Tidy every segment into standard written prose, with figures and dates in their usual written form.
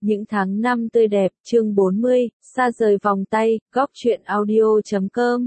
Những tháng năm tươi đẹp, chương 40, xa rời vòng tay, góc truyện audio.com.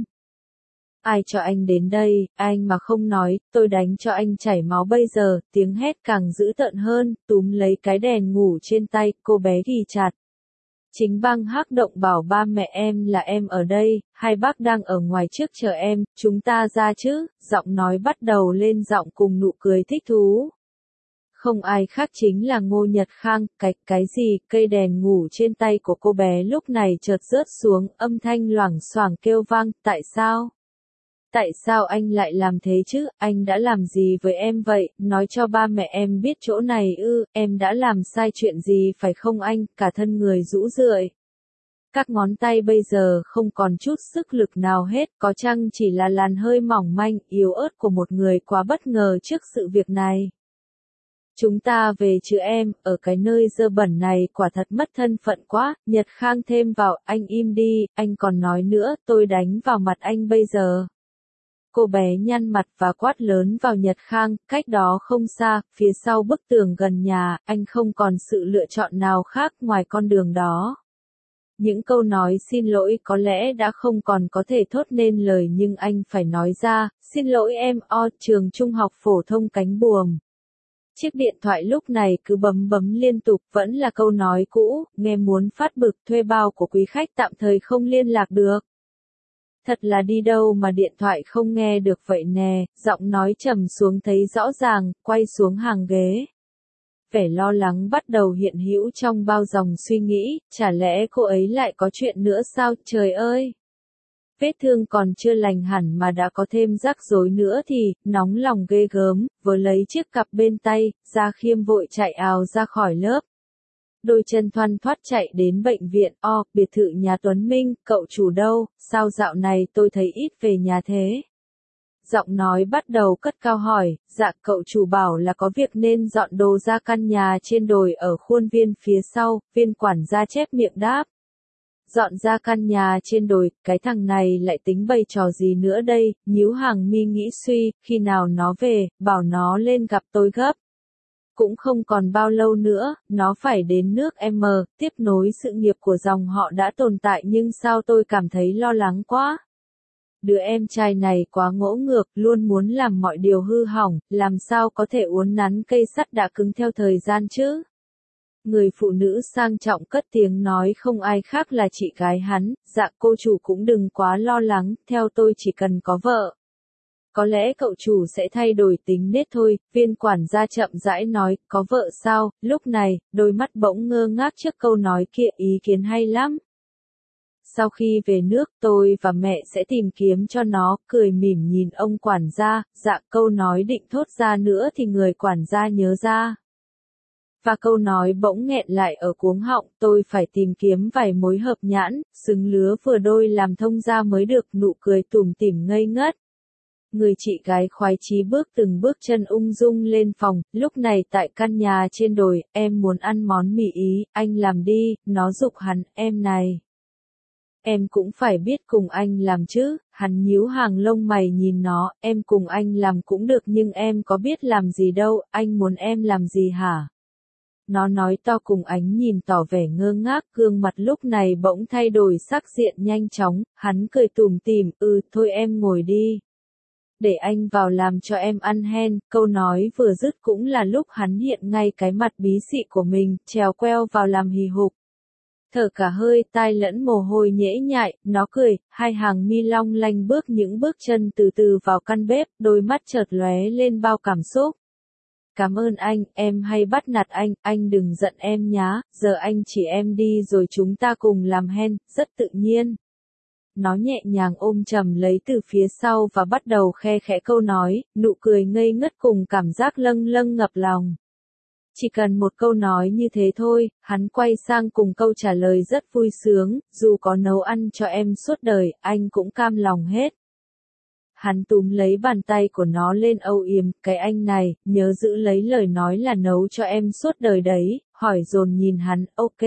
Ai cho anh đến đây, anh mà không nói, tôi đánh cho anh chảy máu bây giờ, tiếng hét càng dữ tợn hơn, túm lấy cái đèn ngủ trên tay, cô bé ghì chặt. Chính băng hắc động bảo ba mẹ em là em ở đây, hai bác đang ở ngoài trước chờ em, chúng ta ra chứ, giọng nói bắt đầu lên giọng cùng nụ cười thích thú. Không ai khác chính là Ngô Nhật Khang, cái gì, cây đèn ngủ trên tay của cô bé lúc này chợt rớt xuống, âm thanh loảng xoảng kêu vang, tại sao? Tại sao anh lại làm thế chứ, anh đã làm gì với em vậy, nói cho ba mẹ em biết chỗ này ư, em đã làm sai chuyện gì phải không anh, cả thân người rũ rượi. Các ngón tay bây giờ không còn chút sức lực nào hết, có chăng chỉ là làn hơi mỏng manh, yếu ớt của một người quá bất ngờ trước sự việc này. Chúng ta về chứ em, ở cái nơi dơ bẩn này quả thật mất thân phận quá, Nhật Khang thêm vào, anh im đi, anh còn nói nữa, tôi đánh vào mặt anh bây giờ. Cô bé nhăn mặt và quát lớn vào Nhật Khang, cách đó không xa, phía sau bức tường gần nhà, anh không còn sự lựa chọn nào khác ngoài con đường đó. Những câu nói xin lỗi có lẽ đã không còn có thể thốt nên lời nhưng anh phải nói ra, xin lỗi em, trường trung học phổ thông Cánh Buồm. Chiếc điện thoại lúc này cứ bấm liên tục, vẫn là câu nói cũ, nghe muốn phát bực, thuê bao của quý khách tạm thời không liên lạc được. Thật là đi đâu mà điện thoại không nghe được vậy nè, giọng nói trầm xuống thấy rõ ràng, quay xuống hàng ghế. Vẻ lo lắng bắt đầu hiện hữu trong bao dòng suy nghĩ, chả lẽ cô ấy lại có chuyện nữa sao, trời ơi! Vết thương còn chưa lành hẳn mà đã có thêm rắc rối nữa thì, nóng lòng ghê gớm, vừa lấy chiếc cặp bên tay, Gia Khiêm vội chạy ào ra khỏi lớp. Đôi chân thoăn thoắt chạy đến bệnh viện, biệt thự nhà Tuấn Minh, cậu chủ đâu, sao dạo này tôi thấy ít về nhà thế? Giọng nói bắt đầu cất cao hỏi, dạ cậu chủ bảo là có việc nên dọn đồ ra căn nhà trên đồi ở khuôn viên phía sau, viên quản gia chép miệng đáp. Dọn ra căn nhà trên đồi, cái thằng này lại tính bày trò gì nữa đây, nhíu hàng mi nghĩ suy, khi nào nó về, bảo nó lên gặp tôi gấp. Cũng không còn bao lâu nữa, nó phải đến nước M, tiếp nối sự nghiệp của dòng họ đã tồn tại nhưng sao tôi cảm thấy lo lắng quá. Đứa em trai này quá ngỗ ngược, luôn muốn làm mọi điều hư hỏng, làm sao có thể uốn nắn cây sắt đã cứng theo thời gian chứ? Người phụ nữ sang trọng cất tiếng nói không ai khác là chị gái hắn, dạ cô chủ cũng đừng quá lo lắng, theo tôi chỉ cần có vợ. Có lẽ cậu chủ sẽ thay đổi tính nết thôi, viên quản gia chậm rãi nói, có vợ sao, lúc này, đôi mắt bỗng ngơ ngác trước câu nói kia, ý kiến hay lắm. Sau khi về nước tôi và mẹ sẽ tìm kiếm cho nó, cười mỉm nhìn ông quản gia, dạ câu nói định thốt ra nữa thì người quản gia nhớ ra. Và câu nói bỗng nghẹn lại ở cuống họng, tôi phải tìm kiếm vài mối hợp nhãn, xứng lứa vừa đôi làm thông ra mới được, nụ cười tủm tỉm ngây ngất. Người chị gái khoái chí bước từng bước chân ung dung lên phòng, lúc này tại căn nhà trên đồi, em muốn ăn món mì Ý, anh làm đi, nó giục hắn, em này. Em cũng phải biết cùng anh làm chứ, hắn nhíu hàng lông mày nhìn nó, em cùng anh làm cũng được nhưng em có biết làm gì đâu, anh muốn em làm gì hả? Nó nói to cùng ánh nhìn tỏ vẻ ngơ ngác, gương mặt lúc này bỗng thay đổi sắc diện nhanh chóng, hắn cười tủm tỉm, thôi em ngồi đi. Để anh vào làm cho em ăn hen, câu nói vừa dứt cũng là lúc hắn hiện ngay cái mặt bí xị của mình, trèo queo vào làm hì hục. Thở cả hơi, tai lẫn mồ hôi nhễ nhại, nó cười, hai hàng mi long lanh bước những bước chân từ từ vào căn bếp, đôi mắt chợt lóe lên bao cảm xúc. Cảm ơn anh, em hay bắt nạt anh đừng giận em nhá, giờ anh chỉ em đi rồi chúng ta cùng làm hen, rất tự nhiên. Nó nhẹ nhàng ôm chầm lấy từ phía sau và bắt đầu khe khẽ câu nói, nụ cười ngây ngất cùng cảm giác lâng lâng ngập lòng. Chỉ cần một câu nói như thế thôi, hắn quay sang cùng câu trả lời rất vui sướng, dù có nấu ăn cho em suốt đời, anh cũng cam lòng hết. Hắn túm lấy bàn tay của nó lên âu yếm, cái anh này, nhớ giữ lấy lời nói là nấu cho em suốt đời đấy, hỏi dồn nhìn hắn, ok.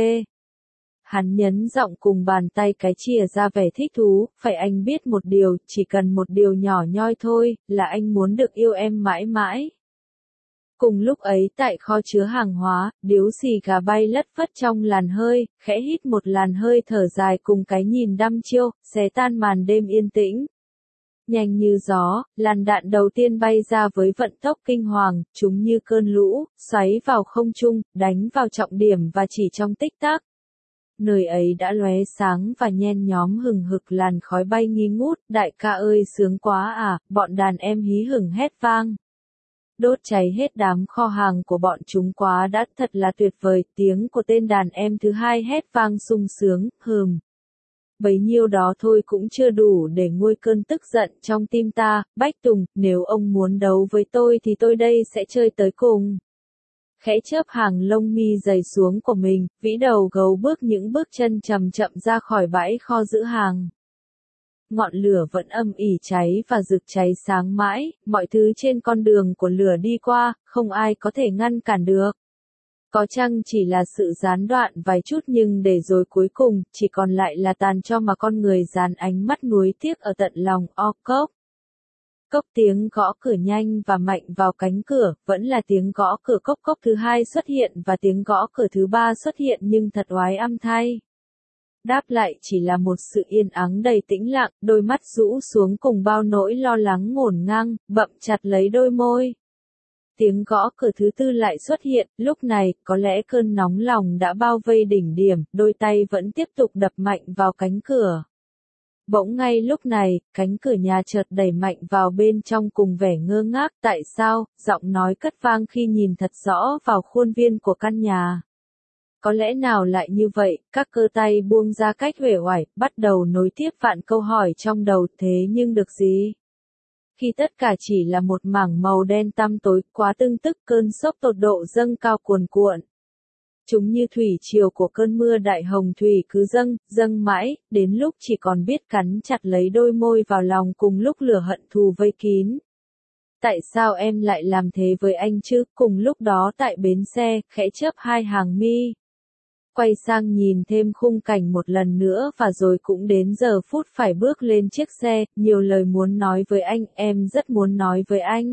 Hắn nhấn giọng cùng bàn tay cái chìa ra vẻ thích thú, phải anh biết một điều, chỉ cần một điều nhỏ nhoi thôi, là anh muốn được yêu em mãi mãi. Cùng lúc ấy tại kho chứa hàng hóa, điếu xì gà bay lất phất trong làn hơi, khẽ hít một làn hơi thở dài cùng cái nhìn đăm chiêu, xé tan màn đêm yên tĩnh. Nhanh như gió, làn đạn đầu tiên bay ra với vận tốc kinh hoàng, chúng như cơn lũ, xoáy vào không trung, đánh vào trọng điểm và chỉ trong tích tắc. Nơi ấy đã lóe sáng và nhen nhóm hừng hực làn khói bay nghi ngút, đại ca ơi sướng quá à, bọn đàn em hí hửng hét vang. Đốt cháy hết đám kho hàng của bọn chúng quá đã, thật là tuyệt vời, tiếng của tên đàn em thứ hai hét vang sung sướng, bấy nhiêu đó thôi cũng chưa đủ để nguôi cơn tức giận trong tim ta, Bách Tùng, nếu ông muốn đấu với tôi thì tôi đây sẽ chơi tới cùng. Khẽ chớp hàng lông mi dày xuống của mình, vĩ đầu gấu bước những bước chân chậm chậm ra khỏi bãi kho giữ hàng. Ngọn lửa vẫn âm ỉ cháy và rực cháy sáng mãi, mọi thứ trên con đường của lửa đi qua, không ai có thể ngăn cản được. Có chăng chỉ là sự gián đoạn vài chút nhưng để rồi cuối cùng, chỉ còn lại là tàn tro mà con người dán ánh mắt nuối tiếc ở tận lòng cốc. Cốc tiếng gõ cửa nhanh và mạnh vào cánh cửa, vẫn là tiếng gõ cửa cốc cốc thứ hai xuất hiện và tiếng gõ cửa thứ ba xuất hiện nhưng thật oái âm thay. Đáp lại chỉ là một sự yên ắng đầy tĩnh lặng, đôi mắt rũ xuống cùng bao nỗi lo lắng ngổn ngang, bậm chặt lấy đôi môi. Tiếng gõ cửa thứ tư lại xuất hiện, lúc này, có lẽ cơn nóng lòng đã bao vây đỉnh điểm, đôi tay vẫn tiếp tục đập mạnh vào cánh cửa. Bỗng ngay lúc này, cánh cửa nhà chợt đẩy mạnh vào bên trong cùng vẻ ngơ ngác, tại sao, giọng nói cất vang khi nhìn thật rõ vào khuôn viên của căn nhà. Có lẽ nào lại như vậy, các cơ tay buông ra cách uể oải, bắt đầu nối tiếp vạn câu hỏi trong đầu, thế nhưng được gì? Khi tất cả chỉ là một mảng màu đen tăm tối, quá tưng tức, cơn sốc tột độ dâng cao cuồn cuộn. Chúng như thủy triều của cơn mưa đại hồng thủy cứ dâng mãi, đến lúc chỉ còn biết cắn chặt lấy đôi môi vào lòng cùng lúc lửa hận thù vây kín. Tại sao em lại làm thế với anh chứ? Cùng lúc đó tại bến xe, khẽ chớp hai hàng mi. Quay sang nhìn thêm khung cảnh một lần nữa và rồi cũng đến giờ phút phải bước lên chiếc xe, nhiều lời muốn nói với anh, em rất muốn nói với anh.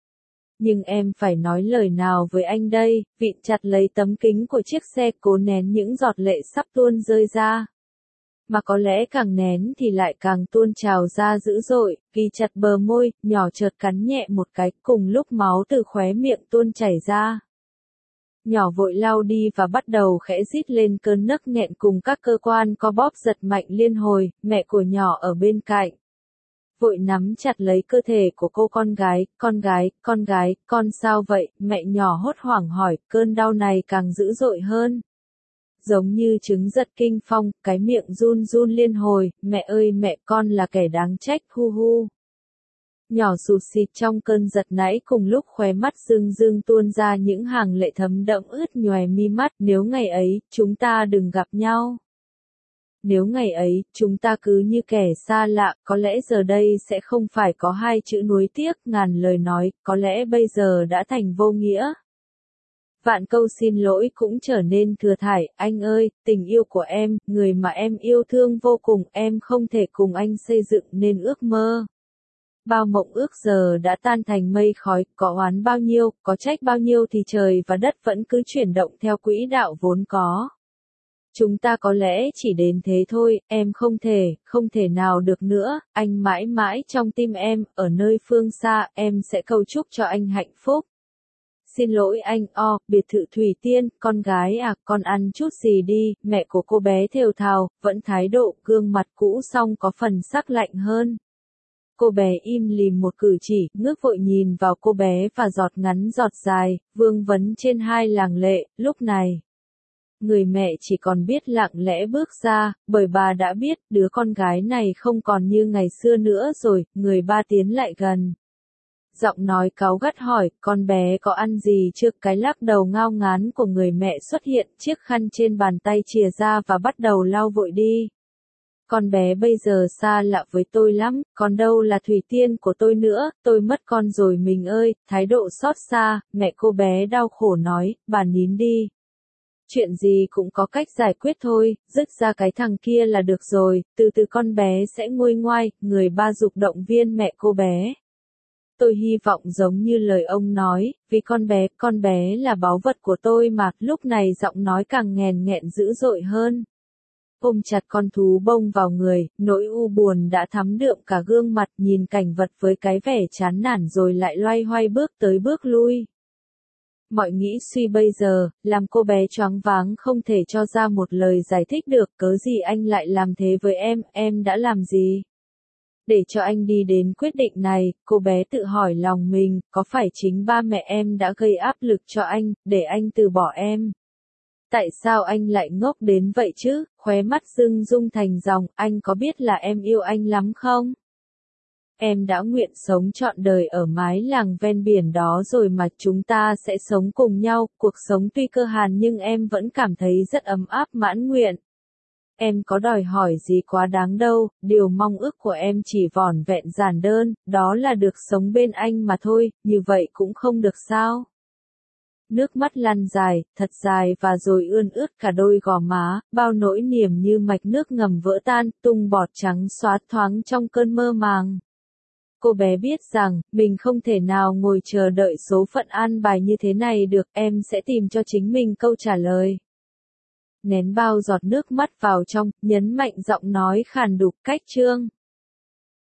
Nhưng em phải nói lời nào với anh đây, vịn chặt lấy tấm kính của chiếc xe cố nén những giọt lệ sắp tuôn rơi ra. Mà có lẽ càng nén thì lại càng tuôn trào ra dữ dội, ghi chặt bờ môi, nhỏ chợt cắn nhẹ một cái, cùng lúc máu từ khóe miệng tuôn chảy ra. Nhỏ vội lau đi và bắt đầu khẽ rít lên cơn nấc nghẹn cùng các cơ quan co bóp giật mạnh liên hồi, mẹ của nhỏ ở bên cạnh. Vội nắm chặt lấy cơ thể của cô con gái, con sao vậy, mẹ nhỏ hốt hoảng hỏi, cơn đau này càng dữ dội hơn. Giống như trứng giật kinh phong, cái miệng run run liên hồi, mẹ ơi mẹ con là kẻ đáng trách, hu hu. Nhỏ sụt xịt trong cơn giật nãy cùng lúc khóe mắt rưng rưng tuôn ra những hàng lệ thấm đẫm ướt nhòe mi mắt, nếu ngày ấy, chúng ta đừng gặp nhau. Nếu ngày ấy, chúng ta cứ như kẻ xa lạ, có lẽ giờ đây sẽ không phải có hai chữ nuối tiếc, ngàn lời nói, có lẽ bây giờ đã thành vô nghĩa. Vạn câu xin lỗi cũng trở nên thừa thải, anh ơi, tình yêu của em, người mà em yêu thương vô cùng, em không thể cùng anh xây dựng nên ước mơ. Bao mộng ước giờ đã tan thành mây khói, có oán bao nhiêu, có trách bao nhiêu thì trời và đất vẫn cứ chuyển động theo quỹ đạo vốn có. Chúng ta có lẽ chỉ đến thế thôi, em không thể nào được nữa, anh mãi mãi trong tim em, ở nơi phương xa, em sẽ cầu chúc cho anh hạnh phúc. Xin lỗi anh, biệt thự Thủy Tiên, con gái à, con ăn chút gì đi, mẹ của cô bé thều thào, vẫn thái độ, gương mặt cũ song có phần sắc lạnh hơn. Cô bé im lìm một cử chỉ, ngước vội nhìn vào cô bé và giọt ngắn giọt dài, vương vấn trên hai làng lệ, lúc này. Người mẹ chỉ còn biết lặng lẽ bước ra, bởi bà đã biết đứa con gái này không còn như ngày xưa nữa rồi, người ba tiến lại gần. Giọng nói cáu gắt hỏi, con bé có ăn gì chưa? Cái lắc đầu ngao ngán của người mẹ xuất hiện, chiếc khăn trên bàn tay chìa ra và bắt đầu lau vội đi. Con bé bây giờ xa lạ với tôi lắm, còn đâu là Thủy Tiên của tôi nữa, tôi mất con rồi mình ơi, thái độ xót xa, mẹ cô bé đau khổ nói, bà nín đi. Chuyện gì cũng có cách giải quyết thôi, dứt ra cái thằng kia là được rồi, từ từ con bé sẽ nguôi ngoai, người ba giục động viên mẹ cô bé. Tôi hy vọng giống như lời ông nói, vì con bé là báu vật của tôi mà, lúc này giọng nói càng nghèn nghẹn dữ dội hơn. Ôm chặt con thú bông vào người, nỗi u buồn đã thắm đượm cả gương mặt, nhìn cảnh vật với cái vẻ chán nản rồi lại loay hoay bước tới bước lui. Mọi nghĩ suy bây giờ, làm cô bé choáng váng không thể cho ra một lời giải thích được, cớ gì anh lại làm thế với em đã làm gì? Để cho anh đi đến quyết định này, cô bé tự hỏi lòng mình, có phải chính ba mẹ em đã gây áp lực cho anh, để anh từ bỏ em? Tại sao anh lại ngốc đến vậy chứ? Khóe mắt rưng rung thành dòng, anh có biết là em yêu anh lắm không? Em đã nguyện sống trọn đời ở mái làng ven biển đó rồi mà, chúng ta sẽ sống cùng nhau, cuộc sống tuy cơ hàn nhưng em vẫn cảm thấy rất ấm áp mãn nguyện. Em có đòi hỏi gì quá đáng đâu, điều mong ước của em chỉ vỏn vẹn giản đơn, đó là được sống bên anh mà thôi, như vậy cũng không được sao? Nước mắt lăn dài, thật dài và rồi ươn ướt cả đôi gò má, bao nỗi niềm như mạch nước ngầm vỡ tan, tung bọt trắng xóa thoáng trong cơn mơ màng. Cô bé biết rằng, mình không thể nào ngồi chờ đợi số phận an bài như thế này được, em sẽ tìm cho chính mình câu trả lời. Nén bao giọt nước mắt vào trong, nhấn mạnh giọng nói khàn đục cách Trương.